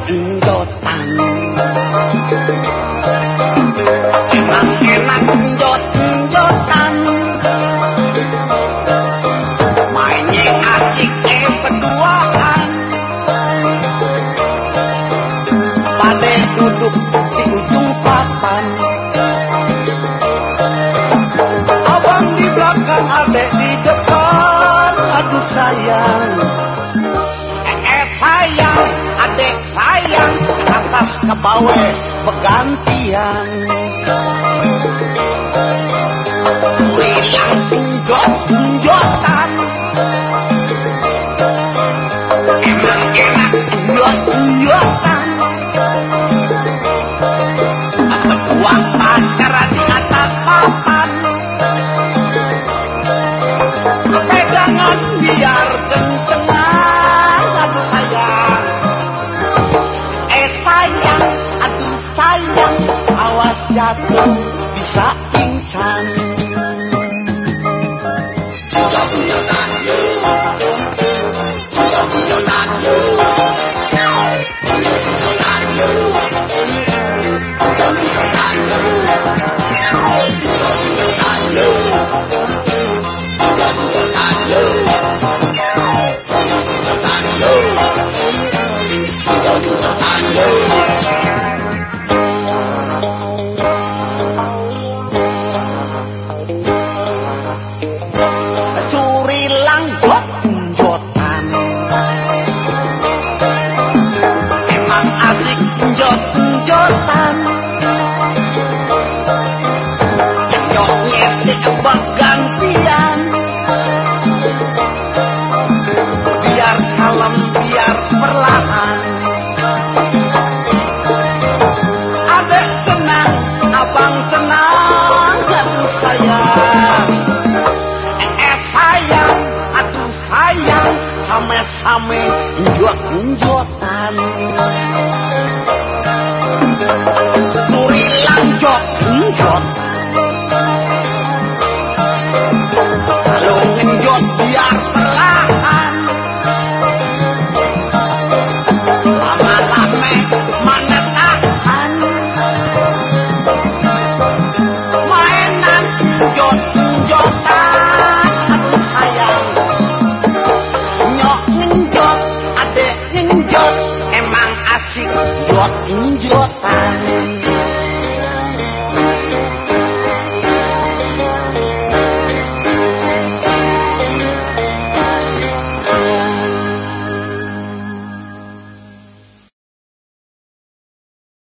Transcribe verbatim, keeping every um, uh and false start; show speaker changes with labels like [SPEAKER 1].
[SPEAKER 1] enjotan. Emang enak enjot-enjotan, mainnya asik eh berduaan, pade duduk di ujung papan, abang di belakang, adek di depan. Aduh sayang, eh, eh sayang, adek sayang, ke atas ke bawah bergantian. Surilang enjot-enjotan, emang enak enjot-enjotan, berdua pacaran di atas papan, pegangan biar kencengan. Aduh sayang, eh sayang, aduh sayang, awas jatuh.